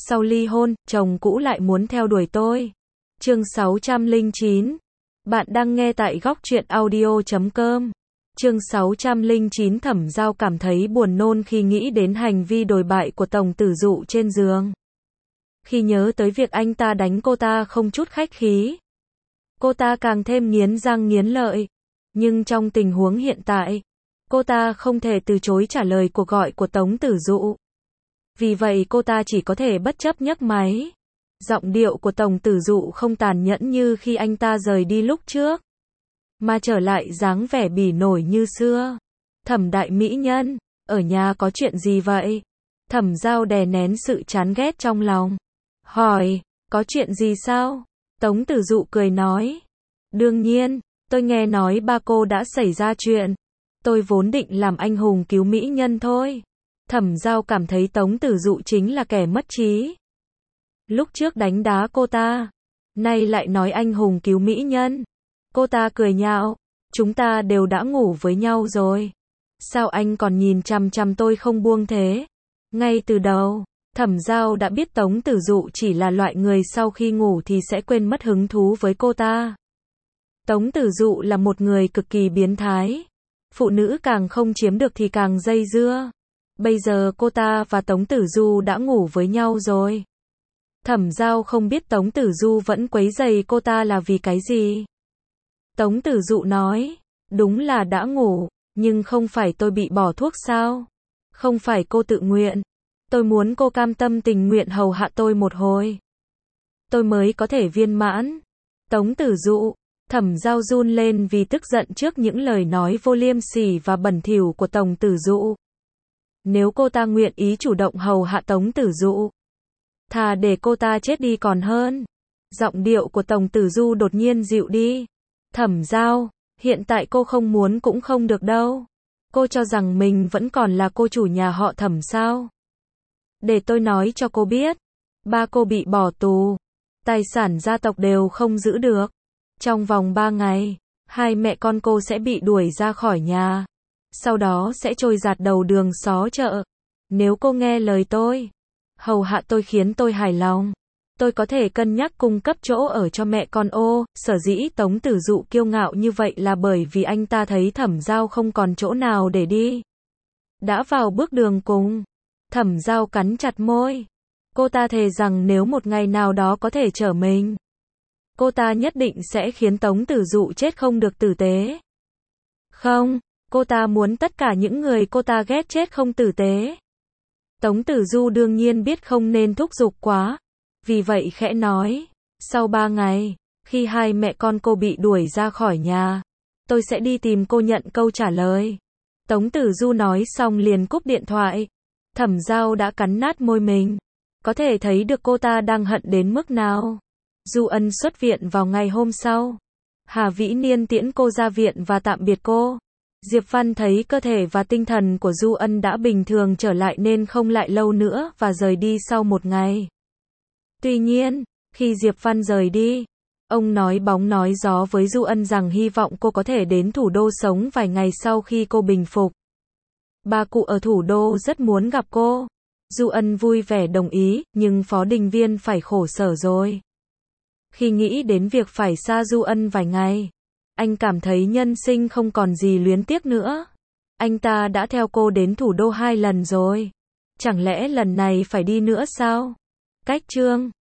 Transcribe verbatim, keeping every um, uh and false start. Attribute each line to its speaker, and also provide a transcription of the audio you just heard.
Speaker 1: Sau ly hôn, chồng cũ lại muốn theo đuổi tôi. Chương sáu trăm lẻ chín. Bạn đang nghe tại góc truyện audio chấm com. Chương sáu trăm lẻ chín. Thẩm Giao cảm thấy buồn nôn khi nghĩ đến hành vi đồi bại của Tổng Tử Dụ trên giường. Khi nhớ tới việc anh ta đánh cô ta không chút khách khí, cô ta càng thêm nghiến răng nghiến lợi. Nhưng trong tình huống hiện tại, cô ta không thể từ chối trả lời cuộc gọi của Tống Tử Dụ. Vì vậy cô ta chỉ có thể bất chấp nhấc máy. Giọng điệu của Tổng Tử Dụ không tàn nhẫn như khi anh ta rời đi lúc trước, mà trở lại dáng vẻ bỉ nổi như xưa. Thẩm đại mỹ nhân, ở nhà có chuyện gì vậy? Thẩm Giao đè nén sự chán ghét trong lòng, hỏi, có chuyện gì sao? Tống Tử Dụ cười nói, đương nhiên, tôi nghe nói ba cô đã xảy ra chuyện. Tôi vốn định làm anh hùng cứu mỹ nhân thôi. Thẩm Giao cảm thấy Tống Tử Dụ chính là kẻ mất trí. Lúc trước đánh đá cô ta, nay lại nói anh hùng cứu mỹ nhân. Cô ta cười nhạo, chúng ta đều đã ngủ với nhau rồi. Sao anh còn nhìn chằm chằm tôi không buông thế? Ngay từ đầu, Thẩm Giao đã biết Tống Tử Dụ chỉ là loại người sau khi ngủ thì sẽ quên mất hứng thú với cô ta. Tống Tử Dụ là một người cực kỳ biến thái. Phụ nữ càng không chiếm được thì càng dây dưa. Bây giờ cô ta và Tống Tử Du đã ngủ với nhau rồi. Thẩm Giao không biết Tống Tử Du vẫn quấy rầy cô ta là vì cái gì. Tống Tử Dụ nói, đúng là đã ngủ, nhưng không phải tôi bị bỏ thuốc sao? Không phải cô tự nguyện. Tôi muốn cô cam tâm tình nguyện hầu hạ tôi một hồi, tôi mới có thể viên mãn. Tống Tử Dụ, Thẩm Giao run lên vì tức giận trước những lời nói vô liêm sỉ và bẩn thỉu của Tổng Tử Dụ. Nếu cô ta nguyện ý chủ động hầu hạ Tống Tử Dụ, thà để cô ta chết đi còn hơn. Giọng điệu của Tổng Tử Du đột nhiên dịu đi. Thẩm Giao, hiện tại cô không muốn cũng không được đâu. Cô cho rằng mình vẫn còn là cô chủ nhà họ Thẩm sao? Để tôi nói cho cô biết, ba cô bị bỏ tù, tài sản gia tộc đều không giữ được. Trong vòng ba ngày, hai mẹ con cô sẽ bị đuổi ra khỏi nhà, sau đó sẽ trôi giạt đầu đường xó chợ. Nếu cô nghe lời tôi, hầu hạ tôi khiến tôi hài lòng, tôi có thể cân nhắc cung cấp chỗ ở cho mẹ con ô. Sở dĩ Tống Tử Dụ kiêu ngạo như vậy là bởi vì anh ta thấy Thẩm Giao không còn chỗ nào để đi. Đã vào bước đường cùng, Thẩm Giao cắn chặt môi. Cô ta thề rằng nếu một ngày nào đó có thể trở mình, cô ta nhất định sẽ khiến Tống Tử Dụ chết không được tử tế. Không, cô ta muốn tất cả những người cô ta ghét chết không tử tế. Tống Tử Du đương nhiên biết không nên thúc giục quá, vì vậy khẽ nói, sau ba ngày, khi hai mẹ con cô bị đuổi ra khỏi nhà, tôi sẽ đi tìm cô nhận câu trả lời. Tống Tử Du nói xong liền cúp điện thoại. Thẩm Giao đã cắn nát môi mình, có thể thấy được cô ta đang hận đến mức nào. Du Ân xuất viện vào ngày hôm sau. Hà Vĩ Niên tiễn cô ra viện và tạm biệt cô. Diệp Văn thấy cơ thể và tinh thần của Du Ân đã bình thường trở lại nên không lại lâu nữa và rời đi sau một ngày. Tuy nhiên, khi Diệp Văn rời đi, ông nói bóng nói gió với Du Ân rằng hy vọng cô có thể đến thủ đô sống vài ngày sau khi cô bình phục. Bà cụ ở thủ đô rất muốn gặp cô. Du Ân vui vẻ đồng ý, nhưng Phó Đình Viên phải khổ sở rồi. Khi nghĩ đến việc phải xa Du Ân vài ngày, anh cảm thấy nhân sinh không còn gì luyến tiếc nữa. Anh ta đã theo cô đến thủ đô hai lần rồi. Chẳng lẽ lần này phải đi nữa sao? Cách chương